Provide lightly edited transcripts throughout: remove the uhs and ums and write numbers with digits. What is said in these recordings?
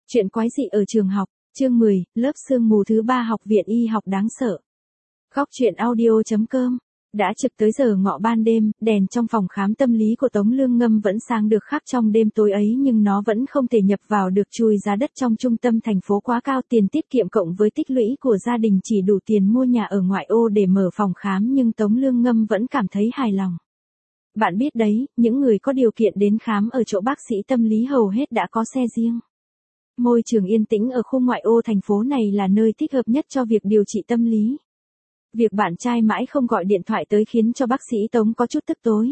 Chuyện quái dị ở trường học, chương 10, lớp sương mù thứ 3 học viện y học đáng sợ. Góc truyện audio.com. Đã trực tới giờ ngọ ban đêm, đèn trong phòng khám tâm lý của Tống Lương Ngâm vẫn sáng được khắc trong đêm tối ấy, nhưng nó vẫn không thể nhập vào được chùi giá đất trong trung tâm thành phố quá cao. Tiền tiết kiệm cộng với tích lũy của gia đình chỉ đủ tiền mua nhà ở ngoại ô để mở phòng khám, nhưng Tống Lương Ngâm vẫn cảm thấy hài lòng. Bạn biết đấy, những người có điều kiện đến khám ở chỗ bác sĩ tâm lý hầu hết đã có xe riêng. Môi trường yên tĩnh ở khu ngoại ô thành phố này là nơi thích hợp nhất cho việc điều trị tâm lý. Việc bạn trai mãi không gọi điện thoại tới khiến cho bác sĩ Tống có chút tức tối.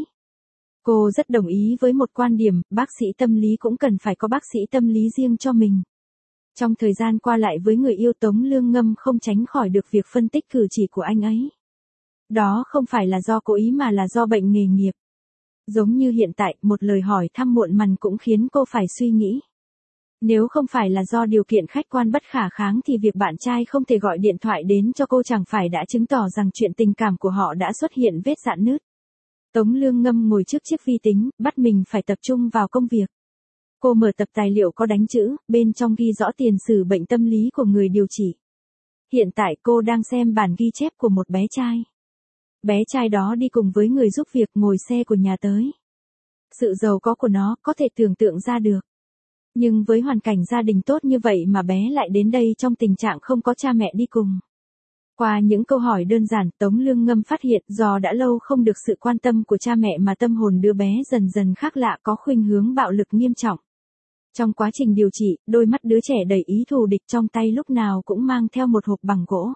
Cô rất đồng ý với một quan điểm, bác sĩ tâm lý cũng cần phải có bác sĩ tâm lý riêng cho mình. Trong thời gian qua lại với người yêu, Tống Lương Ngâm không tránh khỏi được việc phân tích cử chỉ của anh ấy. Đó không phải là do cố ý mà là do bệnh nghề nghiệp. Giống như hiện tại, một lời hỏi thăm muộn mằn cũng khiến cô phải suy nghĩ. Nếu không phải là do điều kiện khách quan bất khả kháng thì việc bạn trai không thể gọi điện thoại đến cho cô chẳng phải đã chứng tỏ rằng chuyện tình cảm của họ đã xuất hiện vết rạn nứt. Tống Lương Ngâm ngồi trước chiếc vi tính, bắt mình phải tập trung vào công việc. Cô mở tập tài liệu có đánh chữ, bên trong ghi rõ tiền sử bệnh tâm lý của người điều trị. Hiện tại cô đang xem bản ghi chép của một bé trai. Bé trai đó đi cùng với người giúp việc ngồi xe của nhà tới. Sự giàu có của nó có thể tưởng tượng ra được. Nhưng với hoàn cảnh gia đình tốt như vậy mà bé lại đến đây trong tình trạng không có cha mẹ đi cùng. Qua những câu hỏi đơn giản, Tống Lương Ngâm phát hiện do đã lâu không được sự quan tâm của cha mẹ mà tâm hồn đứa bé dần dần khác lạ, có khuynh hướng bạo lực nghiêm trọng. Trong quá trình điều trị, đôi mắt đứa trẻ đầy ý thù địch, trong tay lúc nào cũng mang theo một hộp bằng gỗ.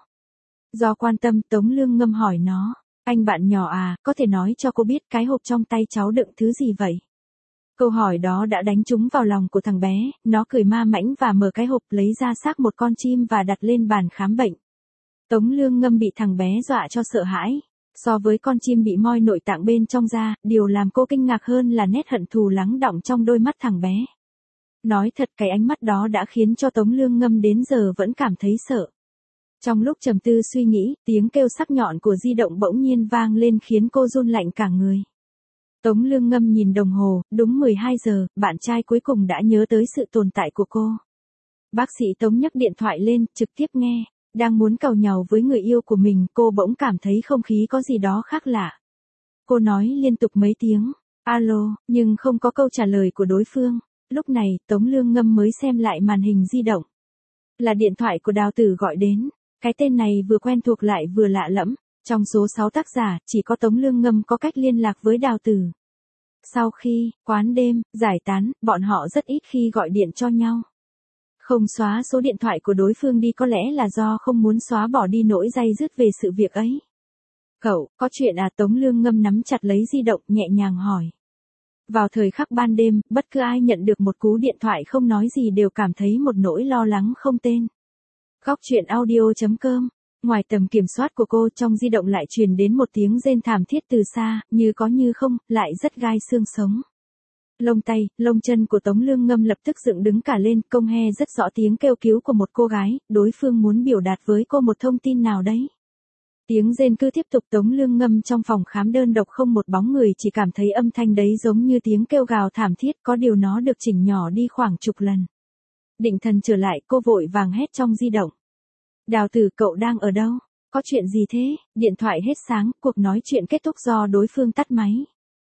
Do quan tâm, Tống Lương Ngâm hỏi nó, anh bạn nhỏ à, có thể nói cho cô biết cái hộp trong tay cháu đựng thứ gì vậy? Câu hỏi đó đã đánh trúng vào lòng của thằng bé, nó cười ma mãnh và mở cái hộp, lấy ra xác một con chim và đặt lên bàn khám bệnh. Tống Lương Ngâm bị thằng bé dọa cho sợ hãi. So với con chim bị moi nội tạng bên trong ra, điều làm cô kinh ngạc hơn là nét hận thù lắng đọng trong đôi mắt thằng bé. Nói thật, cái ánh mắt đó đã khiến cho Tống Lương Ngâm đến giờ vẫn cảm thấy sợ. Trong lúc trầm tư suy nghĩ, tiếng kêu sắc nhọn của di động bỗng nhiên vang lên khiến cô run lạnh cả người. Tống Lương Ngâm nhìn đồng hồ, đúng 12 giờ, bạn trai cuối cùng đã nhớ tới sự tồn tại của cô. Bác sĩ Tống nhấc điện thoại lên, trực tiếp nghe. Đang muốn càu nhàu với người yêu của mình, cô bỗng cảm thấy không khí có gì đó khác lạ. Cô nói liên tục mấy tiếng, alo, nhưng không có câu trả lời của đối phương. Lúc này, Tống Lương Ngâm mới xem lại màn hình di động. Là điện thoại của Đào Tử gọi đến. Cái tên này vừa quen thuộc lại vừa lạ lẫm. Trong số 6 tác giả, chỉ có Tống Lương Ngâm có cách liên lạc với Đào Tử. Sau khi quán đêm giải tán, bọn họ rất ít khi gọi điện cho nhau. Không xóa số điện thoại của đối phương đi có lẽ là do không muốn xóa bỏ đi nỗi day dứt về sự việc ấy. Cậu, có chuyện à? Tống Lương Ngâm nắm chặt lấy di động, nhẹ nhàng hỏi. Vào thời khắc ban đêm, bất cứ ai nhận được một cú điện thoại không nói gì đều cảm thấy một nỗi lo lắng không tên. Góc truyện audio.com. Ngoài tầm kiểm soát của cô, trong di động lại truyền đến một tiếng rên thảm thiết từ xa, như có như không, lại rất gai xương sống. Lông tay, lông chân của Tống Lương Ngâm lập tức dựng đứng cả lên, công he rất rõ tiếng kêu cứu của một cô gái, đối phương muốn biểu đạt với cô một thông tin nào đấy. Tiếng rên cứ tiếp tục. Tống Lương Ngâm trong phòng khám đơn độc không một bóng người, chỉ cảm thấy âm thanh đấy giống như tiếng kêu gào thảm thiết, có điều nó được chỉnh nhỏ đi khoảng chục lần. Định thần trở lại, cô vội vàng hét trong di động. Đào Tử, cậu đang ở đâu? Có chuyện gì thế? Điện thoại hết sáng, cuộc nói chuyện kết thúc do đối phương tắt máy.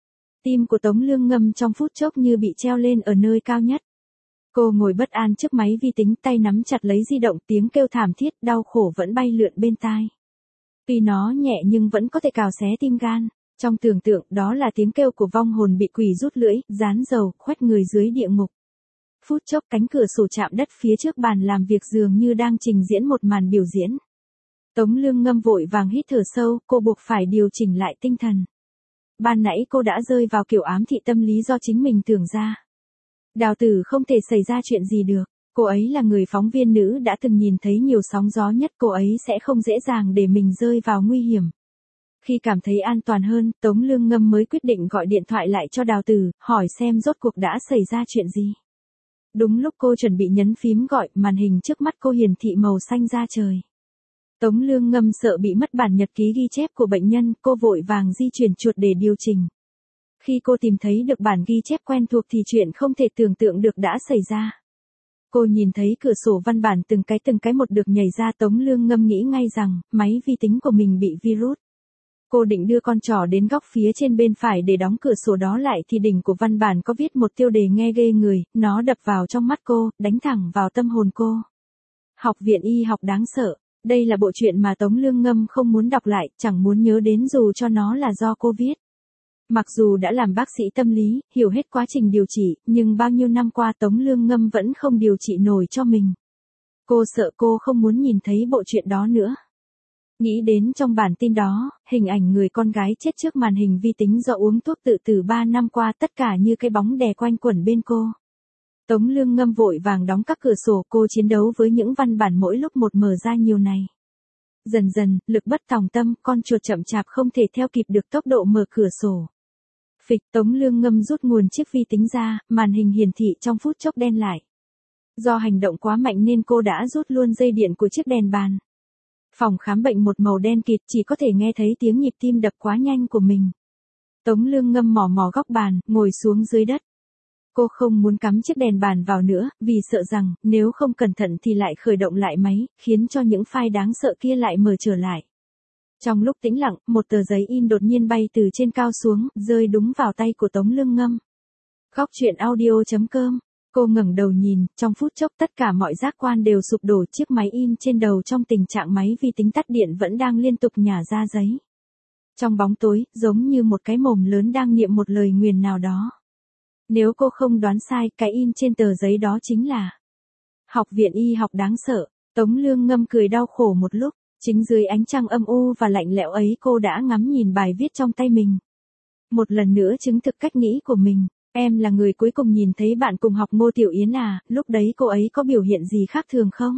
Tim của Tống Lương Ngâm trong phút chốc như bị treo lên ở nơi cao nhất. Cô ngồi bất an trước máy vi tính, tay nắm chặt lấy di động, tiếng kêu thảm thiết, đau khổ vẫn bay lượn bên tai. Tuy nó nhẹ nhưng vẫn có thể cào xé tim gan. Trong tưởng tượng, đó là tiếng kêu của vong hồn bị quỷ rút lưỡi, rán dầu, khoét người dưới địa ngục. Phút chốc cánh cửa sổ chạm đất phía trước bàn làm việc dường như đang trình diễn một màn biểu diễn. Tống Lương Ngâm vội vàng hít thở sâu, cô buộc phải điều chỉnh lại tinh thần. Ban nãy cô đã rơi vào kiểu ám thị tâm lý do chính mình tưởng ra. Đào Tử không thể xảy ra chuyện gì được. Cô ấy là người phóng viên nữ đã từng nhìn thấy nhiều sóng gió nhất, cô ấy sẽ không dễ dàng để mình rơi vào nguy hiểm. Khi cảm thấy an toàn hơn, Tống Lương Ngâm mới quyết định gọi điện thoại lại cho Đào Tử, hỏi xem rốt cuộc đã xảy ra chuyện gì. Đúng lúc cô chuẩn bị nhấn phím gọi, màn hình trước mắt cô hiển thị màu xanh da trời. Tống Lương Ngâm sợ bị mất bản nhật ký ghi chép của bệnh nhân, cô vội vàng di chuyển chuột để điều chỉnh. Khi cô tìm thấy được bản ghi chép quen thuộc thì chuyện không thể tưởng tượng được đã xảy ra. Cô nhìn thấy cửa sổ văn bản từng cái một được nhảy ra. Tống Lương Ngâm nghĩ ngay rằng, máy vi tính của mình bị virus. Cô định đưa con trỏ đến góc phía trên bên phải để đóng cửa sổ đó lại thì đỉnh của văn bản có viết một tiêu đề nghe ghê người, nó đập vào trong mắt cô, đánh thẳng vào tâm hồn cô. Học viện y học đáng sợ. Đây là bộ truyện mà Tống Lương Ngâm không muốn đọc lại, chẳng muốn nhớ đến dù cho nó là do cô viết. Mặc dù đã làm bác sĩ tâm lý, hiểu hết quá trình điều trị, nhưng bao nhiêu năm qua Tống Lương Ngâm vẫn không điều trị nổi cho mình. Cô sợ cô không muốn nhìn thấy bộ truyện đó nữa. Nghĩ đến trong bản tin đó, hình ảnh người con gái chết trước màn hình vi tính do uống thuốc tự tử 3 năm qua, tất cả như cái bóng đè quanh quẩn bên cô. Tống Lương Ngâm vội vàng đóng các cửa sổ, cô chiến đấu với những văn bản mỗi lúc một mở ra nhiều này. Dần dần, lực bất tòng tâm, con chuột chậm chạp không thể theo kịp được tốc độ mở cửa sổ. Phịch, Tống Lương Ngâm rút nguồn chiếc vi tính ra, màn hình hiển thị trong phút chốc đen lại. Do hành động quá mạnh nên cô đã rút luôn dây điện của chiếc đèn bàn. Phòng khám bệnh một màu đen kịt, chỉ có thể nghe thấy tiếng nhịp tim đập quá nhanh của mình. Tống Lương Ngâm mò mò góc bàn, ngồi xuống dưới đất. Cô không muốn cắm chiếc đèn bàn vào nữa, vì sợ rằng, nếu không cẩn thận thì lại khởi động lại máy, khiến cho những file đáng sợ kia lại mở trở lại. Trong lúc tĩnh lặng, một tờ giấy in đột nhiên bay từ trên cao xuống, rơi đúng vào tay của Tống Lương Ngâm. Góc truyện audio.com. Cô ngẩng đầu nhìn, trong phút chốc tất cả mọi giác quan đều sụp đổ, chiếc máy in trên đầu trong tình trạng máy vi tính tắt điện vẫn đang liên tục nhả ra giấy. Trong bóng tối, giống như một cái mồm lớn đang niệm một lời nguyền nào đó. Nếu cô không đoán sai, cái in trên tờ giấy đó chính là Học viện y học đáng sợ. Tống Lương Ngâm cười đau khổ một lúc, chính dưới ánh trăng âm u và lạnh lẽo ấy cô đã ngắm nhìn bài viết trong tay mình. Một lần nữa chứng thực cách nghĩ của mình. Em là người cuối cùng nhìn thấy bạn cùng học Ngô Tiểu Yến à, lúc đấy cô ấy có biểu hiện gì khác thường không?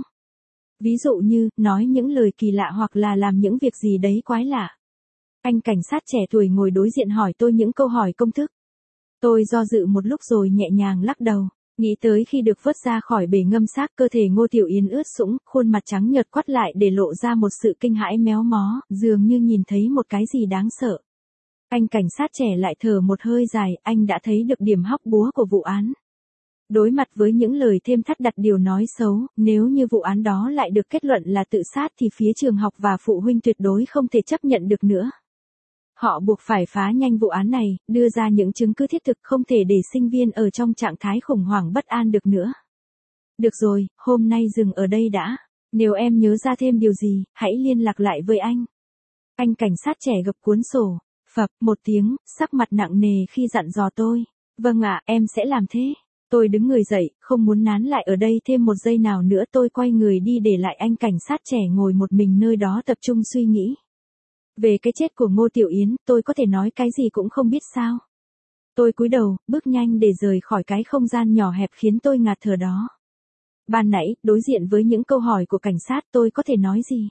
Ví dụ như, nói những lời kỳ lạ hoặc là làm những việc gì đấy quái lạ. Anh cảnh sát trẻ tuổi ngồi đối diện hỏi tôi những câu hỏi công thức. Tôi do dự một lúc rồi nhẹ nhàng lắc đầu, nghĩ tới khi được vớt ra khỏi bể ngâm xác, cơ thể Ngô Tiểu Yến ướt sũng, khuôn mặt trắng nhợt quắt lại để lộ ra một sự kinh hãi méo mó, dường như nhìn thấy một cái gì đáng sợ. Anh cảnh sát trẻ lại thở một hơi dài, anh đã thấy được điểm hóc búa của vụ án. Đối mặt với những lời thêm thắt đặt điều nói xấu, nếu như vụ án đó lại được kết luận là tự sát thì phía trường học và phụ huynh tuyệt đối không thể chấp nhận được nữa. Họ buộc phải phá nhanh vụ án này, đưa ra những chứng cứ thiết thực, không thể để sinh viên ở trong trạng thái khủng hoảng bất an được nữa. Được rồi, hôm nay dừng ở đây đã. Nếu em nhớ ra thêm điều gì, hãy liên lạc lại với anh. Anh cảnh sát trẻ gập cuốn sổ. Phập một tiếng, sắc mặt nặng nề khi dặn dò tôi. Vâng ạ, em sẽ làm thế. Tôi đứng người dậy, không muốn nán lại ở đây thêm một giây nào nữa. Tôi quay người đi để lại anh cảnh sát trẻ ngồi một mình nơi đó tập trung suy nghĩ. Về cái chết của Ngô Tiểu Yến, tôi có thể nói cái gì cũng không biết sao. Tôi cúi đầu, bước nhanh để rời khỏi cái không gian nhỏ hẹp khiến tôi ngạt thở đó. Ban nãy, đối diện với những câu hỏi của cảnh sát, tôi có thể nói gì?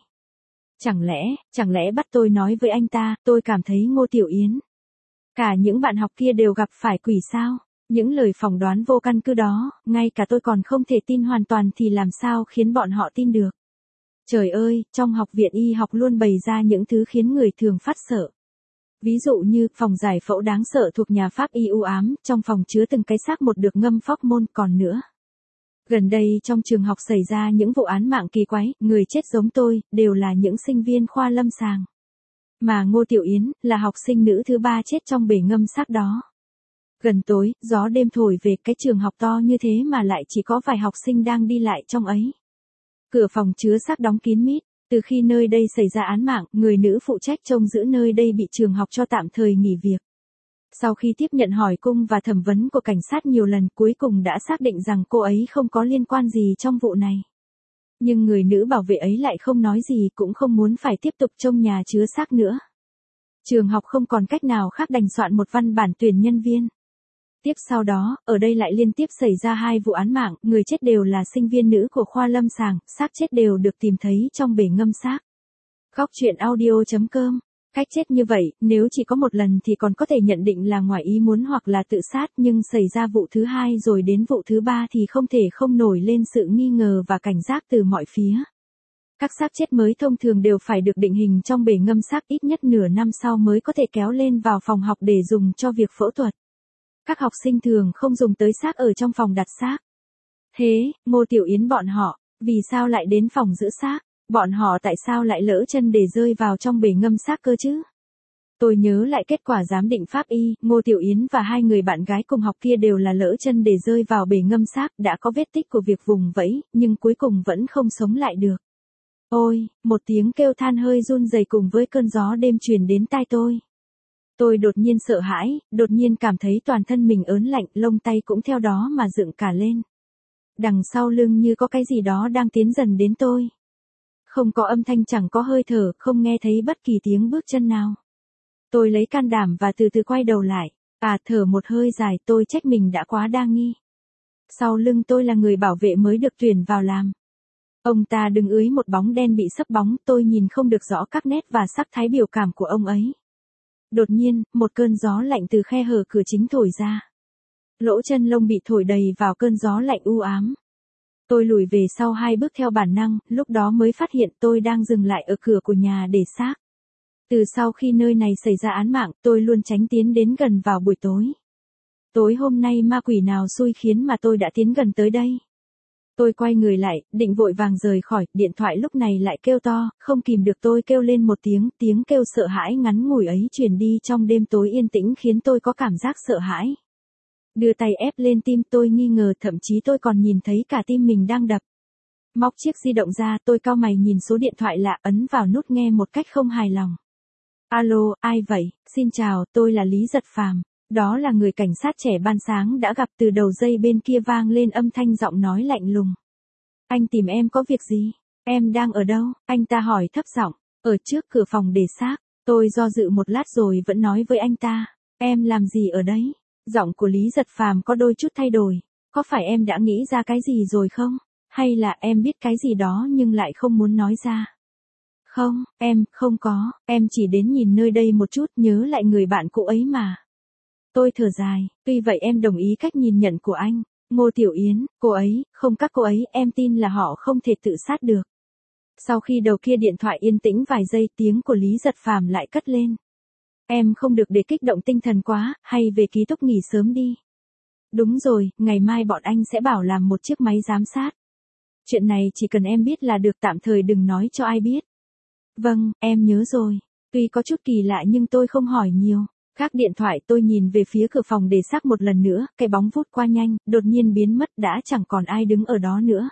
Chẳng lẽ bắt tôi nói với anh ta, tôi cảm thấy Ngô Tiểu Yến. Cả những bạn học kia đều gặp phải quỷ sao? Những lời phỏng đoán vô căn cứ đó, ngay cả tôi còn không thể tin hoàn toàn thì làm sao khiến bọn họ tin được? Trời ơi, trong học viện y học luôn bày ra những thứ khiến người thường phát sợ. Ví dụ như, phòng giải phẫu đáng sợ thuộc nhà Pháp y u ám, trong phòng chứa từng cái xác một được ngâm phóc môn, còn nữa. Gần đây trong trường học xảy ra những vụ án mạng kỳ quái, người chết giống tôi, đều là những sinh viên khoa lâm sàng. Mà Ngô Tiểu Yến, là học sinh nữ thứ 3 chết trong bể ngâm xác đó. Gần tối, gió đêm thổi về, cái trường học to như thế mà lại chỉ có vài học sinh đang đi lại trong ấy. Cửa phòng chứa xác đóng kín mít. Từ khi nơi đây xảy ra án mạng, người nữ phụ trách trông giữ nơi đây bị trường học cho tạm thời nghỉ việc. Sau khi tiếp nhận hỏi cung và thẩm vấn của cảnh sát nhiều lần, cuối cùng đã xác định rằng cô ấy không có liên quan gì trong vụ này. Nhưng người nữ bảo vệ ấy lại không nói gì, cũng không muốn phải tiếp tục trông nhà chứa xác nữa. Trường học không còn cách nào khác đành soạn một văn bản tuyển nhân viên. Tiếp sau đó, ở đây lại liên tiếp xảy ra 2 vụ án mạng, người chết đều là sinh viên nữ của khoa lâm sàng, xác chết đều được tìm thấy trong bể ngâm xác. Góc truyện audio.com. Cách chết như vậy, nếu chỉ có một lần thì còn có thể nhận định là ngoài ý muốn hoặc là tự sát, nhưng xảy ra vụ thứ 2 rồi đến vụ thứ 3 thì không thể không nổi lên sự nghi ngờ và cảnh giác từ mọi phía. Các xác chết mới thông thường đều phải được định hình trong bể ngâm xác ít nhất nửa năm sau mới có thể kéo lên vào phòng học để dùng cho việc phẫu thuật. Các học sinh thường không dùng tới xác ở trong phòng đặt xác. Thế, Ngô Tiểu Yến bọn họ, vì sao lại đến phòng giữ xác? Bọn họ tại sao lại lỡ chân để rơi vào trong bể ngâm xác cơ chứ? Tôi nhớ lại kết quả giám định pháp y, Ngô Tiểu Yến và hai người bạn gái cùng học kia đều là lỡ chân để rơi vào bể ngâm xác, đã có vết tích của việc vùng vẫy, nhưng cuối cùng vẫn không sống lại được. Ôi, một tiếng kêu than hơi run rẩy cùng với cơn gió đêm truyền đến tai tôi. Tôi đột nhiên sợ hãi, đột nhiên cảm thấy toàn thân mình ớn lạnh, lông tay cũng theo đó mà dựng cả lên. Đằng sau lưng như có cái gì đó đang tiến dần đến tôi. Không có âm thanh, chẳng có hơi thở, không nghe thấy bất kỳ tiếng bước chân nào. Tôi lấy can đảm và từ từ quay đầu lại. Thở một hơi dài, tôi trách mình đã quá đa nghi. Sau lưng tôi là người bảo vệ mới được tuyển vào làm. Ông ta đứng dưới một bóng đen bị sấp bóng, tôi nhìn không được rõ các nét và sắc thái biểu cảm của ông ấy. Đột nhiên, một cơn gió lạnh từ khe hở cửa chính thổi ra. Lỗ chân lông bị thổi đầy vào cơn gió lạnh u ám. Tôi lùi về sau 2 bước theo bản năng, lúc đó mới phát hiện tôi đang dừng lại ở cửa của nhà để xác. Từ sau khi nơi này xảy ra án mạng, tôi luôn tránh tiến đến gần vào buổi tối. Tối hôm nay ma quỷ nào xui khiến mà tôi đã tiến gần tới đây. Tôi quay người lại, định vội vàng rời khỏi, điện thoại lúc này lại kêu to, không kìm được tôi kêu lên một tiếng, tiếng kêu sợ hãi ngắn ngủi ấy truyền đi trong đêm tối yên tĩnh khiến tôi có cảm giác sợ hãi. Đưa tay ép lên tim, tôi nghi ngờ, thậm chí tôi còn nhìn thấy cả tim mình đang đập. Móc chiếc di động ra, tôi cau mày nhìn số điện thoại lạ, ấn vào nút nghe một cách không hài lòng. Alo, ai vậy? Xin chào, tôi là Lý Giật Phàm. Đó là người cảnh sát trẻ ban sáng đã gặp. Từ đầu dây bên kia vang lên âm thanh giọng nói lạnh lùng. Anh tìm em có việc gì? Em đang ở đâu? Anh ta hỏi thấp giọng. Ở trước cửa phòng để xác. Tôi do dự một lát rồi vẫn nói với anh ta. Em làm gì ở đấy? Giọng của Lý Giật Phàm có đôi chút thay đổi. Có phải em đã nghĩ ra cái gì rồi không? Hay là em biết cái gì đó nhưng lại không muốn nói ra? Không, em không có, em chỉ đến nhìn nơi đây một chút, nhớ lại người bạn cũ ấy mà. Tôi thở dài, tuy vậy em đồng ý cách nhìn nhận của anh. Ngô Tiểu Yến, cô ấy, không các cô ấy, em tin là họ không thể tự sát được. Sau khi đầu kia điện thoại yên tĩnh vài giây, tiếng của Lý Giật Phàm lại cất lên. Em không được để kích động tinh thần quá, hay về ký túc nghỉ sớm đi. Đúng rồi, ngày mai bọn anh sẽ bảo làm một chiếc máy giám sát. Chuyện này chỉ cần em biết là được, tạm thời đừng nói cho ai biết. Vâng, em nhớ rồi. Tuy có chút kỳ lạ nhưng tôi không hỏi nhiều. Gác điện thoại, tôi nhìn về phía cửa phòng để xác một lần nữa, cái bóng vút qua nhanh, đột nhiên biến mất, đã chẳng còn ai đứng ở đó nữa.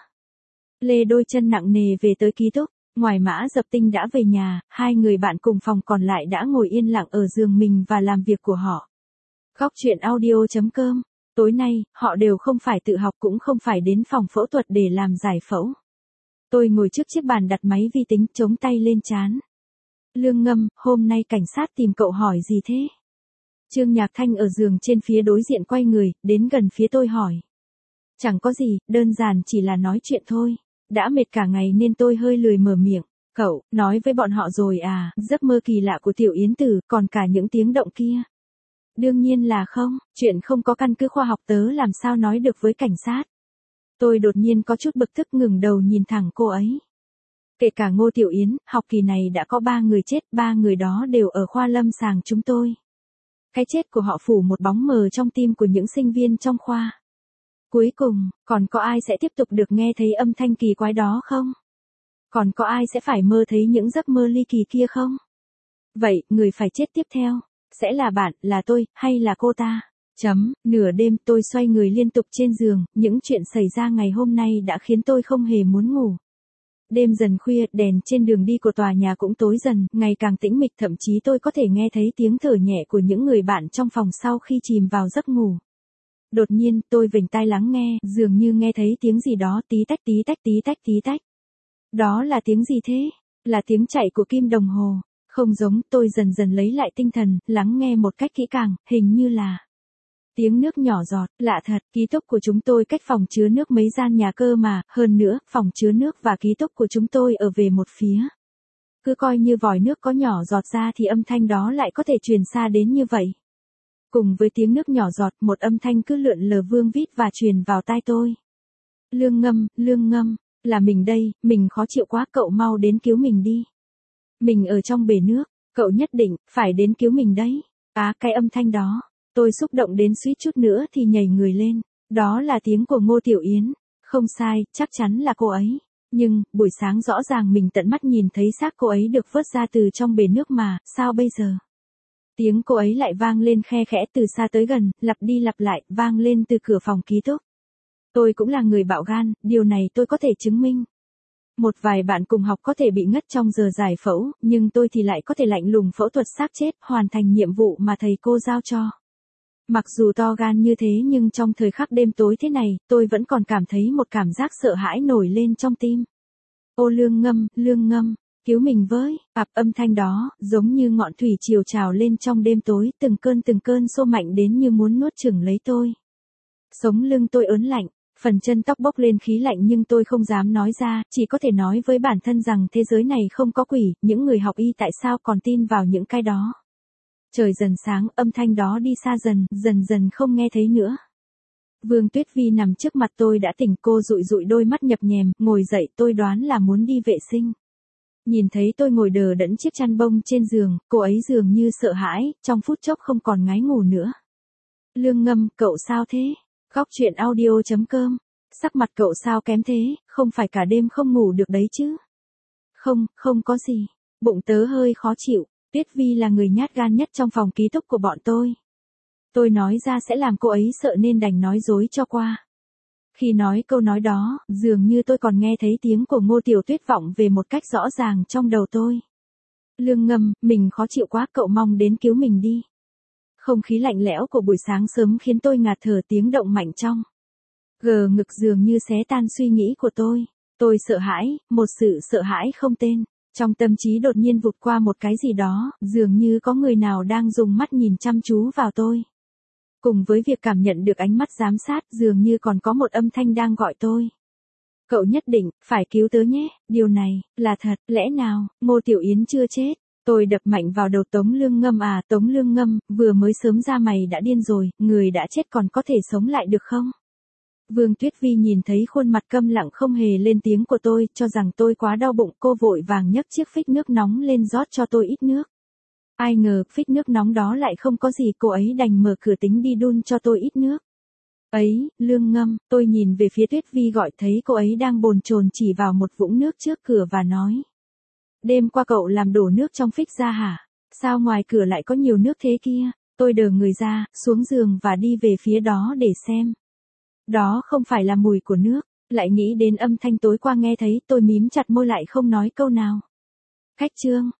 Lê đôi chân nặng nề về tới ký túc, ngoài Mã Dập Tinh đã về nhà, hai người bạn cùng phòng còn lại đã ngồi yên lặng ở giường mình và làm việc của họ. Góc chuyện audio.com. Tối nay, họ đều không phải tự học cũng không phải đến phòng phẫu thuật để làm giải phẫu. Tôi ngồi trước chiếc bàn đặt máy vi tính, chống tay lên trán. Lương Ngâm, hôm nay cảnh sát tìm cậu hỏi gì thế? Trương Nhạc Thanh ở giường trên phía đối diện quay người, đến gần phía tôi hỏi. Chẳng có gì, đơn giản chỉ là nói chuyện thôi. Đã mệt cả ngày nên tôi hơi lười mở miệng. Cậu, nói với bọn họ rồi à, giấc mơ kỳ lạ của Tiểu Yến Tử, còn cả những tiếng động kia. Đương nhiên là không, chuyện không có căn cứ khoa học tớ làm sao nói được với cảnh sát. Tôi đột nhiên có chút bực tức, ngừng đầu nhìn thẳng cô ấy. Kể cả Ngô Tiểu Yến, học kỳ này đã có 3 người chết, 3 người đó đều ở khoa lâm sàng chúng tôi. Cái chết của họ phủ một bóng mờ trong tim của những sinh viên trong khoa. Cuối cùng, còn có ai sẽ tiếp tục được nghe thấy âm thanh kỳ quái đó không? Còn có ai sẽ phải mơ thấy những giấc mơ ly kỳ kia không? Vậy, người phải chết tiếp theo, sẽ là bạn, là tôi, hay là cô ta? Nửa đêm tôi xoay người liên tục trên giường, những chuyện xảy ra ngày hôm nay đã khiến tôi không hề muốn ngủ. Đêm dần khuya, đèn trên đường đi của tòa nhà cũng tối dần, ngày càng tĩnh mịch, thậm chí tôi có thể nghe thấy tiếng thở nhẹ của những người bạn trong phòng sau khi chìm vào giấc ngủ. Đột nhiên, tôi vểnh tai lắng nghe, dường như nghe thấy tiếng gì đó, tí tách tí tách tí tách tí tách. Đó là tiếng gì thế? Là tiếng chạy của kim đồng hồ. Không giống, tôi dần dần lấy lại tinh thần, lắng nghe một cách kỹ càng, hình như là tiếng nước nhỏ giọt. Lạ thật, ký túc của chúng tôi cách phòng chứa nước mấy gian nhà cơ mà, hơn nữa, phòng chứa nước và ký túc của chúng tôi ở về một phía. Cứ coi như vòi nước có nhỏ giọt ra thì âm thanh đó lại có thể truyền xa đến như vậy. Cùng với tiếng nước nhỏ giọt, một âm thanh cứ lượn lờ vương vít và truyền vào tai tôi. Lương Ngâm, là mình đây, mình khó chịu quá, cậu mau đến cứu mình đi. Mình ở trong bể nước, cậu nhất định, phải đến cứu mình đấy. Cái âm thanh đó, tôi xúc động đến suýt chút nữa thì nhảy người lên. Đó là tiếng của Ngô Tiểu Yến. Không sai, chắc chắn là cô ấy. Nhưng, buổi sáng rõ ràng mình tận mắt nhìn thấy xác cô ấy được vớt ra từ trong bể nước mà, sao bây giờ? Tiếng cô ấy lại vang lên khe khẽ từ xa tới gần, lặp đi lặp lại, vang lên từ cửa phòng ký túc. Tôi cũng là người bạo gan, điều này tôi có thể chứng minh. Một vài bạn cùng học có thể bị ngất trong giờ giải phẫu, nhưng tôi thì lại có thể lạnh lùng phẫu thuật xác chết, hoàn thành nhiệm vụ mà thầy cô giao cho. Mặc dù to gan như thế nhưng trong thời khắc đêm tối thế này, tôi vẫn còn cảm thấy một cảm giác sợ hãi nổi lên trong tim. Ô Lương Ngâm, cứu mình với, âm thanh đó, giống như ngọn thủy triều trào lên trong đêm tối, từng cơn xô mạnh đến như muốn nuốt chửng lấy tôi. Sống lưng tôi ớn lạnh, phần chân tóc bốc lên khí lạnh nhưng tôi không dám nói ra, chỉ có thể nói với bản thân rằng thế giới này không có quỷ, những người học y tại sao còn tin vào những cái đó. Trời dần sáng, âm thanh đó đi xa dần dần không nghe thấy nữa. Vương Tuyết Vi nằm trước mặt tôi đã tỉnh, cô dụi dụi đôi mắt nhập nhèm, ngồi dậy, tôi đoán là muốn đi vệ sinh. Nhìn thấy tôi ngồi đờ đẫn chiếc chăn bông trên giường, cô ấy dường như sợ hãi, trong phút chốc không còn ngái ngủ nữa. Lương Ngâm, cậu sao thế? Góc truyện audio.com. Sắc mặt cậu sao kém thế, không phải cả đêm không ngủ được đấy chứ? Không có gì. Bụng tớ hơi khó chịu. Tuyết Vi là người nhát gan nhất trong phòng ký túc của bọn tôi. Tôi nói ra sẽ làm cô ấy sợ nên đành nói dối cho qua. Khi nói câu nói đó, dường như tôi còn nghe thấy tiếng của Ngô Tiểu Tuyết vọng về một cách rõ ràng trong đầu tôi. Lương Ngâm, mình khó chịu quá, cậu mong đến cứu mình đi. Không khí lạnh lẽo của buổi sáng sớm khiến tôi ngạt thở, tiếng động mạnh trong ngực dường như xé tan suy nghĩ của tôi. Tôi sợ hãi, một sự sợ hãi không tên. Trong tâm trí đột nhiên vụt qua một cái gì đó, dường như có người nào đang dùng mắt nhìn chăm chú vào tôi. Cùng với việc cảm nhận được ánh mắt giám sát, dường như còn có một âm thanh đang gọi tôi. Cậu nhất định, phải cứu tớ nhé, điều này, là thật, lẽ nào, Ngô Tiểu Yến chưa chết. Tôi đập mạnh vào đầu Tống Lương Ngâm, Tống Lương Ngâm, vừa mới sớm ra mày đã điên rồi, người đã chết còn có thể sống lại được không? Vương Tuyết Vi nhìn thấy khuôn mặt câm lặng không hề lên tiếng của tôi, cho rằng tôi quá đau bụng, cô vội vàng nhấc chiếc phích nước nóng lên rót cho tôi ít nước. Ai ngờ, phích nước nóng đó lại không có gì, cô ấy đành mở cửa tính đi đun cho tôi ít nước. Ấy, Lương Ngâm, tôi nhìn về phía Tuyết Vi gọi thấy cô ấy đang bồn chồn chỉ vào một vũng nước trước cửa và nói. Đêm qua cậu làm đổ nước trong phích ra hả? Sao ngoài cửa lại có nhiều nước thế kia? Tôi đờ người ra, xuống giường và đi về phía đó để xem. Đó không phải là mùi của nước, lại nghĩ đến âm thanh tối qua nghe thấy, tôi mím chặt môi lại không nói câu nào. Khách trương,